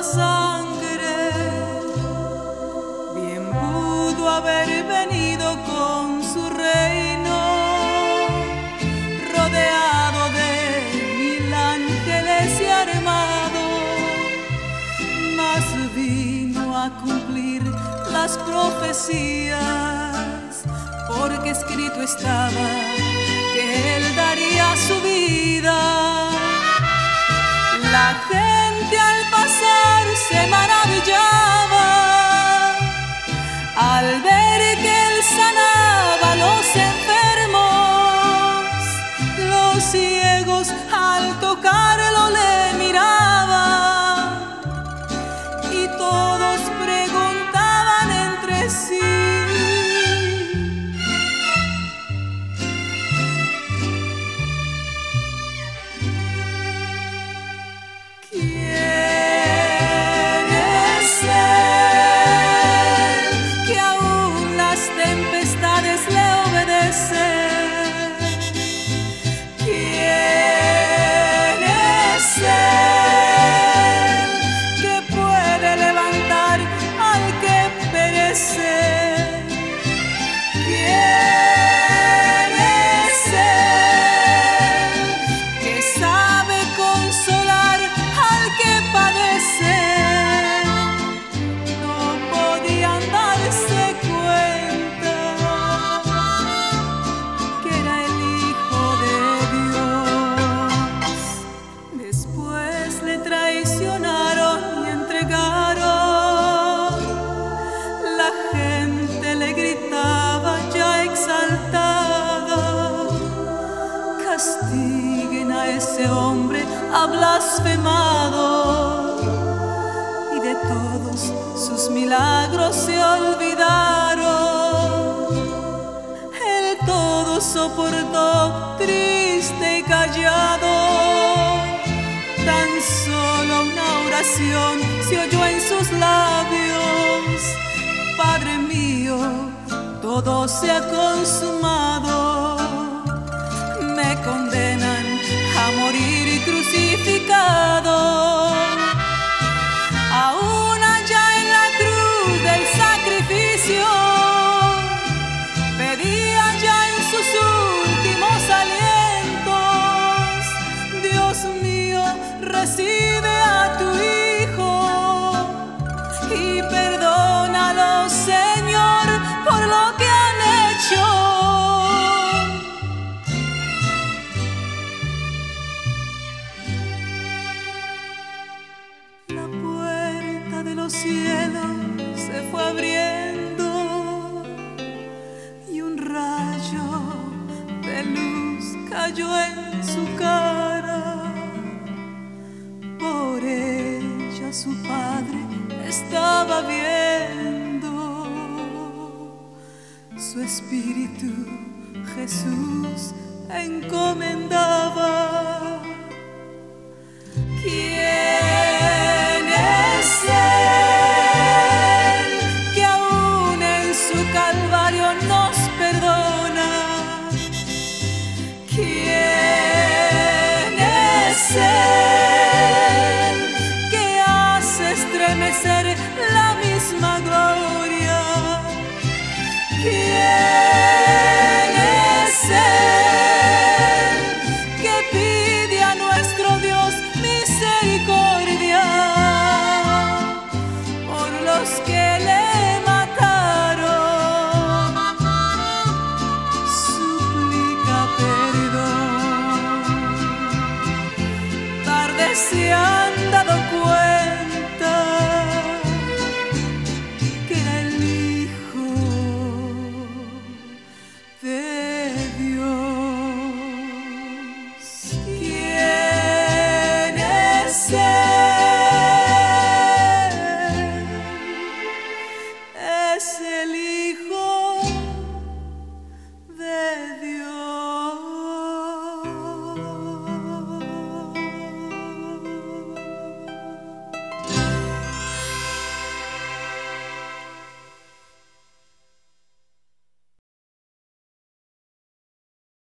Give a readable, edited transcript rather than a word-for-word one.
la sangre. Bien pudo haber venido con su reino, rodeado de 1000 ángeles y armado, mas vino a cumplir las profecías, porque escrito estaba que él daría su vida. La gente al pasar se maravillaba al ver que él sanaba a los enfermos. Los ciegos al tocarlo le miraban y todos preguntaban entre sí: castiguen a ese hombre, ha blasfemado, y de todos sus milagros se olvidaron. Él todo soportó, triste y callado, tan solo una oración se oyó en sus labios: Padre mío, todo se ha consumado. Me condenan a morir crucificado. Aún allá en la cruz del sacrificio, pedía ya en sus últimos alientos: Dios mío, recibe a tu Hijo y perdónalos, Señor, por lo que han hecho. Los cielos se fue abriendo y un rayo de luz cayó en su cara. Por ella su padre estaba viendo. Su espíritu Jesús encomendaba. ¿Quién es Él que aún en su calvario nos perdona? ¿Quién es Él que hace estremecer la misma gloria? ¿Quién es Él que pide a nuestro Dios misericordia por los que le mataron? Suplica perdón. Tarde se han dado cuenta